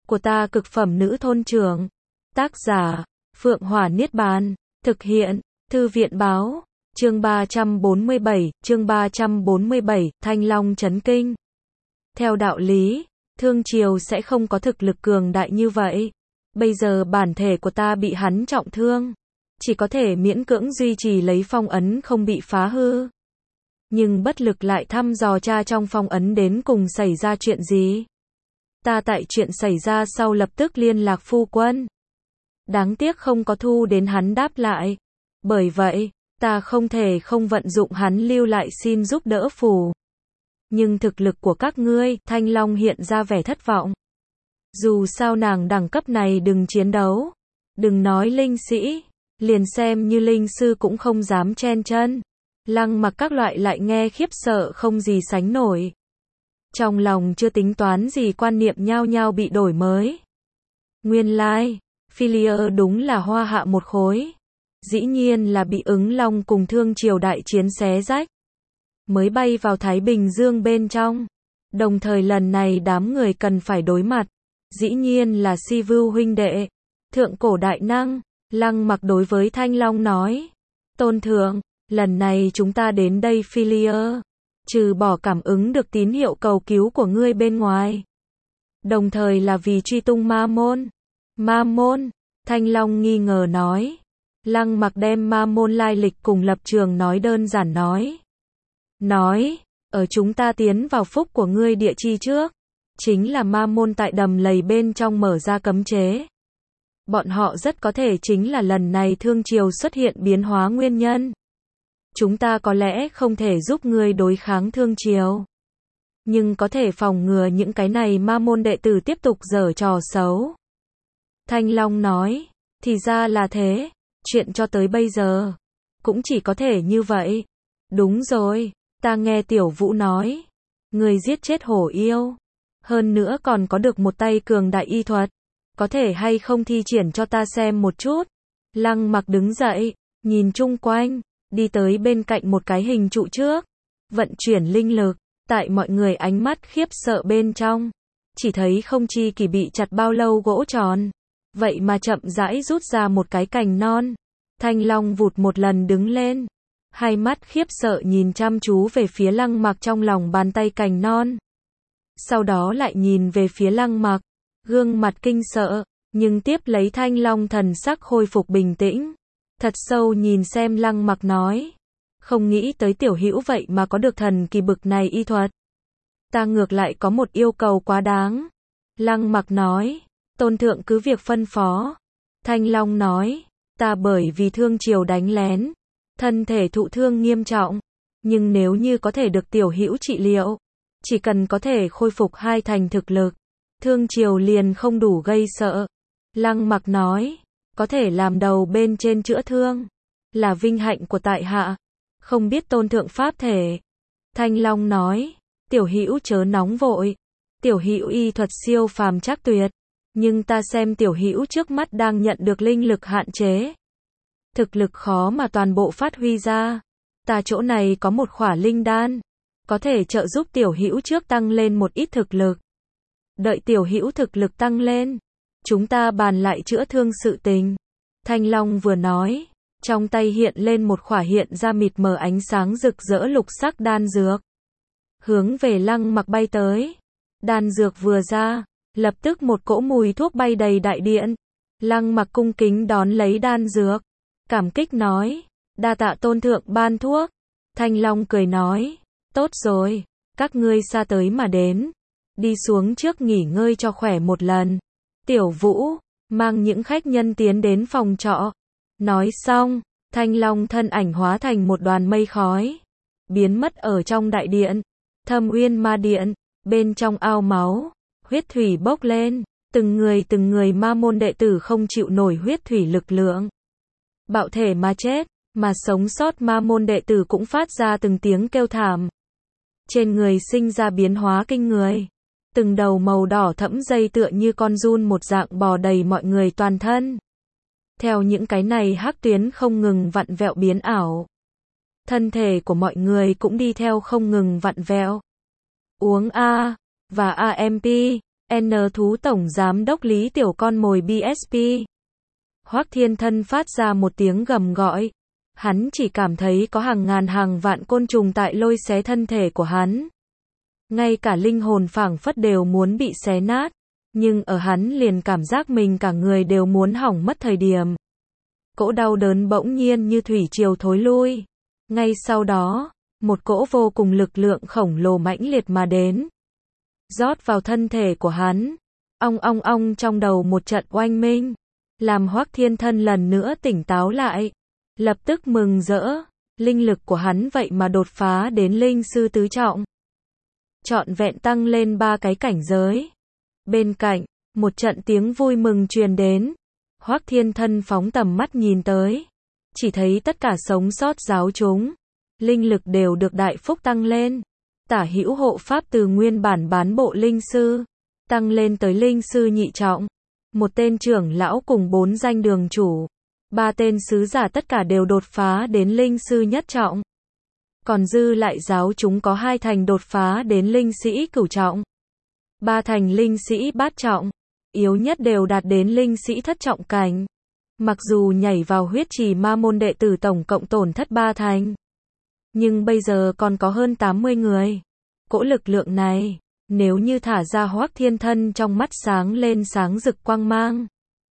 của ta cực phẩm nữ thôn trưởng. Tác giả, Phượng Hỏa Niết Bàn. Thực hiện, Thư viện báo. Chương 347, Thanh Long chấn kinh. Theo đạo lý, Thương Triều sẽ không có thực lực cường đại như vậy. Bây giờ bản thể của ta bị hắn trọng thương, chỉ có thể miễn cưỡng duy trì lấy phong ấn không bị phá hư. Nhưng bất lực lại thăm dò tra trong phong ấn đến cùng xảy ra chuyện gì. Ta tại chuyện xảy ra sau lập tức liên lạc phu quân. Đáng tiếc không có thu đến hắn đáp lại. Bởi vậy, ta không thể không vận dụng hắn lưu lại xin giúp đỡ phù. Nhưng thực lực của các ngươi, Thanh Long hiện ra vẻ thất vọng. Dù sao nàng đẳng cấp này đừng chiến đấu. Đừng nói linh sĩ, liền xem như linh sư cũng không dám chen chân. Lăng Mặc các loại lại nghe khiếp sợ không gì sánh nổi. Trong lòng chưa tính toán gì quan niệm nhao nhao bị đổi mới. Nguyên lai, Philia đúng là hoa hạ một khối. Dĩ nhiên là bị Ứng Long cùng Thương Triều đại chiến xé rách. Mới bay vào Thái Bình Dương bên trong. Đồng thời lần này đám người cần phải đối mặt. Dĩ nhiên là Si Vưu huynh đệ. Thượng cổ đại năng, Lăng Mặc đối với Thanh Long nói. Tôn thượng, lần này chúng ta đến đây Philia. Trừ bỏ cảm ứng được tín hiệu cầu cứu của ngươi bên ngoài. Đồng thời là vì truy tung ma môn. Ma môn, Thanh Long nghi ngờ nói. Lăng Mặc đem ma môn lai lịch cùng lập trường nói đơn giản nói, ở chúng ta tiến vào phúc của ngươi địa chi trước, chính là ma môn tại đầm lầy bên trong mở ra cấm chế. Bọn họ rất có thể chính là lần này Thương Triều xuất hiện biến hóa nguyên nhân. Chúng ta có lẽ không thể giúp ngươi đối kháng Thương Triều, nhưng có thể phòng ngừa những cái này ma môn đệ tử tiếp tục giở trò xấu. Thanh Long nói, thì ra là thế, chuyện cho tới bây giờ, cũng chỉ có thể như vậy. Đúng rồi, ta nghe Tiểu Vũ nói, người giết chết hổ yêu, hơn nữa còn có được một tay cường đại y thuật, có thể hay không thi triển cho ta xem một chút. Lăng Mặc đứng dậy, nhìn chung quanh, đi tới bên cạnh một cái hình trụ trước, vận chuyển linh lực, tại mọi người ánh mắt khiếp sợ bên trong, chỉ thấy không chi kỳ bị chặt bao lâu gỗ tròn, vậy mà chậm rãi rút ra một cái cành non. Thanh Long vụt một lần đứng lên, hai mắt khiếp sợ nhìn chăm chú về phía Lăng Mặc trong lòng bàn tay cành non. Sau đó lại nhìn về phía Lăng Mặc, gương mặt kinh sợ, nhưng tiếp lấy Thanh Long thần sắc khôi phục bình tĩnh, thật sâu nhìn xem Lăng Mặc nói, không nghĩ tới tiểu hữu vậy mà có được thần kỳ bực này y thuật. Ta ngược lại có một yêu cầu quá đáng. Lăng Mặc nói, tôn thượng cứ việc phân phó. Thanh Long nói, ta bởi vì Thương Triều đánh lén, thân thể thụ thương nghiêm trọng, nhưng nếu như có thể được tiểu hữu trị liệu, chỉ cần có thể khôi phục 2 thành thực lực, Thương Triều liền không đủ gây sợ. Lăng Mặc nói, có thể làm đầu bên trên chữa thương, là vinh hạnh của tại hạ, không biết tôn thượng pháp thể. Thanh Long nói, tiểu hữu chớ nóng vội, tiểu hữu y thuật siêu phàm chắc tuyệt, nhưng ta xem tiểu hữu trước mắt đang nhận được linh lực hạn chế. Thực lực khó mà toàn bộ phát huy ra. Ta chỗ này có một khỏa linh đan, có thể trợ giúp tiểu hữu trước tăng lên một ít thực lực. Đợi tiểu hữu thực lực tăng lên, chúng ta bàn lại chữa thương sự tình. Thanh Long vừa nói, trong tay hiện lên một khỏa hiện ra mịt mờ ánh sáng rực rỡ lục sắc đan dược, hướng về Lăng Mặc bay tới. Đan dược vừa ra, lập tức một cỗ mùi thuốc bay đầy đại điện. Lăng Mặc cung kính đón lấy đan dược, cảm kích nói, đa tạ tôn thượng ban thuốc. Thanh Long cười nói, tốt rồi, các ngươi xa tới mà đến, đi xuống trước nghỉ ngơi cho khỏe một lần. Tiểu Vũ, mang những khách nhân tiến đến phòng trọ. Nói xong, Thanh Long thân ảnh hóa thành một đoàn mây khói, biến mất ở trong đại điện. Thâm Uyên Ma Điện, bên trong ao máu, huyết thủy bốc lên, từng người ma môn đệ tử không chịu nổi huyết thủy lực lượng, bạo thể mà chết, mà sống sót ma môn đệ tử cũng phát ra từng tiếng kêu thảm. Trên người sinh ra biến hóa kinh người, từng đầu màu đỏ thẫm dây tựa như con giun một dạng bò đầy mọi người toàn thân. Theo những cái này hắc tuyến không ngừng vặn vẹo biến ảo, thân thể của mọi người cũng đi theo không ngừng vặn vẹo. Uống A và AMP, N thú tổng giám đốc Lý Tiểu con mồi BSP. Hoắc Thiên Thân phát ra một tiếng gầm gọi. Hắn chỉ cảm thấy có hàng ngàn hàng vạn côn trùng tại lôi xé thân thể của hắn. Ngay cả linh hồn phảng phất đều muốn bị xé nát. Nhưng ở hắn liền cảm giác mình cả người đều muốn hỏng mất thời điểm. Cỗ đau đớn bỗng nhiên như thủy triều thối lui. Ngay sau đó, một cỗ vô cùng lực lượng khổng lồ mãnh liệt mà đến. Rót vào thân thể của hắn. Ong ong ong trong đầu một trận oanh minh. Làm Hoắc Thiên Thân lần nữa tỉnh táo lại. Lập tức mừng rỡ. Linh lực của hắn vậy mà đột phá đến linh sư tứ trọng. Trọn vẹn tăng lên 3 cái cảnh giới. Bên cạnh, một trận tiếng vui mừng truyền đến. Hoắc Thiên Thân phóng tầm mắt nhìn tới. Chỉ thấy tất cả sống sót giáo chúng. Linh lực đều được đại phúc tăng lên. Tả hữu hộ pháp từ nguyên bản bán bộ linh sư. Tăng lên tới linh sư nhị trọng. Một tên trưởng lão cùng 4 danh đường chủ. 3 tên sứ giả tất cả đều đột phá đến linh sư nhất trọng. Còn dư lại giáo chúng có 2 thành đột phá đến linh sĩ cửu trọng. 3 thành linh sĩ bát trọng. Yếu nhất đều đạt đến linh sĩ thất trọng cảnh. Mặc dù nhảy vào huyết trì ma môn đệ tử tổng cộng tổn thất 3 thành. Nhưng bây giờ còn có hơn 80 người. Cỗ lực lượng này, nếu như thả ra Hoắc Thiên Thân trong mắt sáng lên sáng rực quang mang.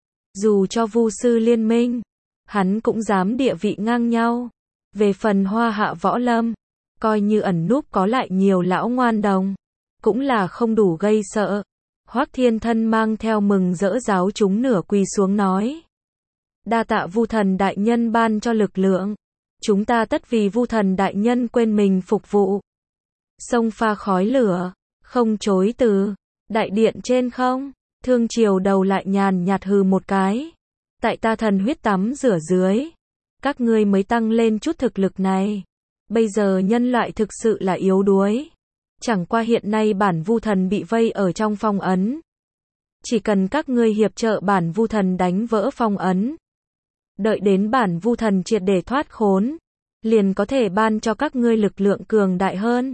Dù cho Vu sư liên minh, hắn cũng dám địa vị ngang nhau. Về phần Hoa Hạ Võ Lâm, coi như ẩn núp có lại nhiều lão ngoan đồng, cũng là không đủ gây sợ. Hoắc Thiên Thân mang theo mừng rỡ giáo chúng nửa quỳ xuống nói. Đa tạ Vu Thần đại nhân ban cho lực lượng. Chúng ta tất vì Vu Thần đại nhân quên mình phục vụ. Sông pha khói lửa, không chối từ. Đại điện trên không, Thương Triều đầu lại nhàn nhạt hừ một cái. Tại ta thần huyết tắm rửa dưới. Các ngươi mới tăng lên chút thực lực này. Bây giờ nhân loại thực sự là yếu đuối. Chẳng qua hiện nay bản Vu Thần bị vây ở trong phong ấn. Chỉ cần các ngươi hiệp trợ bản Vu Thần đánh vỡ phong ấn. Đợi đến bản Vu Thần triệt để thoát khốn. Liền có thể ban cho các ngươi lực lượng cường đại hơn.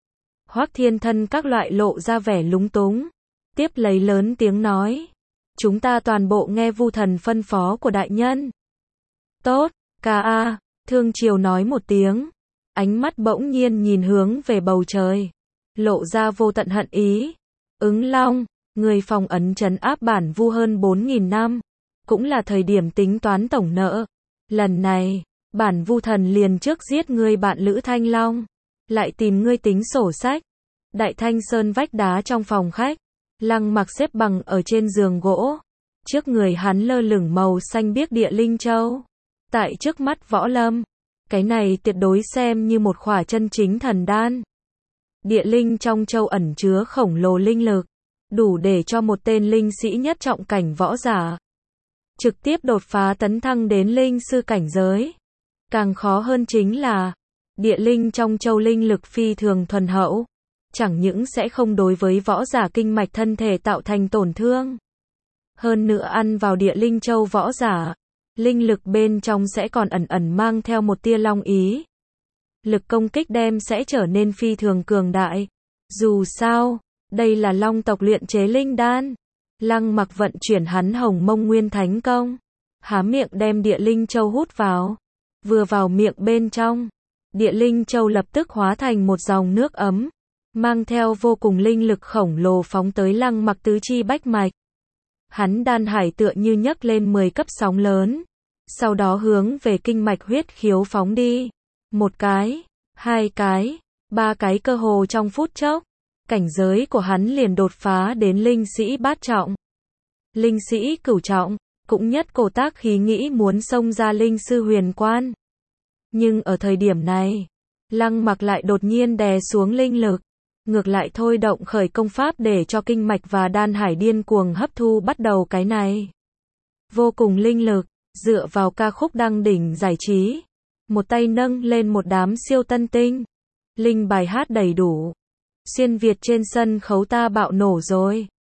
Hoắc Thiên Thân các loại lộ ra vẻ lúng túng. Tiếp lấy lớn tiếng nói. Chúng ta toàn bộ nghe Vu Thần phân phó của đại nhân. Tốt, ca a. Thương Triều nói một tiếng. Ánh mắt bỗng nhiên nhìn hướng về bầu trời. Lộ ra vô tận hận ý. Ứng Long, người phòng ấn trấn áp bản Vu hơn 4.000 năm. Cũng là thời điểm tính toán tổng nợ. Lần này, bản Vu Thần liền trước giết ngươi bạn Lữ Thanh Long. Lại tìm ngươi tính sổ sách. Đại Thanh Sơn vách đá trong phòng khách. Lăng Mặc xếp bằng ở trên giường gỗ. Trước người hắn lơ lửng màu xanh biếc địa linh châu. Tại trước mắt Võ Lâm, cái này tuyệt đối xem như một khỏa chân chính thần đan. Địa linh trong châu ẩn chứa khổng lồ linh lực, đủ để cho một tên linh sĩ nhất trọng cảnh võ giả trực tiếp đột phá tấn thăng đến linh sư cảnh giới. Càng khó hơn chính là, địa linh trong châu linh lực phi thường thuần hậu, chẳng những sẽ không đối với võ giả kinh mạch thân thể tạo thành tổn thương. Hơn nữa ăn vào địa linh châu võ giả, linh lực bên trong sẽ còn ẩn ẩn mang theo một tia long ý. Lực công kích đem sẽ trở nên phi thường cường đại. Dù sao, đây là long tộc luyện chế linh đan. Lăng Mặc vận chuyển hắn Hồng Mông Nguyên Thánh Công. Há miệng đem địa linh châu hút vào. Vừa vào miệng bên trong, địa linh châu lập tức hóa thành một dòng nước ấm. Mang theo vô cùng linh lực khổng lồ phóng tới Lăng Mặc tứ chi bách mạch. Hắn đan hải tựa như nhấc lên 10 cấp sóng lớn. Sau đó hướng về kinh mạch huyết khiếu phóng đi. 1 cái, 2 cái, 3 cái cơ hồ trong phút chốc. Cảnh giới của hắn liền đột phá đến linh sĩ bát trọng. Linh sĩ cửu trọng, cũng nhất cổ tác khí nghĩ muốn xông ra linh sư huyền quan. Nhưng ở thời điểm này, Lăng Mặc lại đột nhiên đè xuống linh lực. Ngược lại thôi động khởi công pháp để cho kinh mạch và đan hải điên cuồng hấp thu bắt đầu cái này. Vô cùng linh lực, dựa vào ca khúc đăng đỉnh giải trí. Một tay nâng lên một đám siêu tân tinh. Linh bài hát đầy đủ. Xuyên Việt trên sân khấu ta bạo nổ rồi.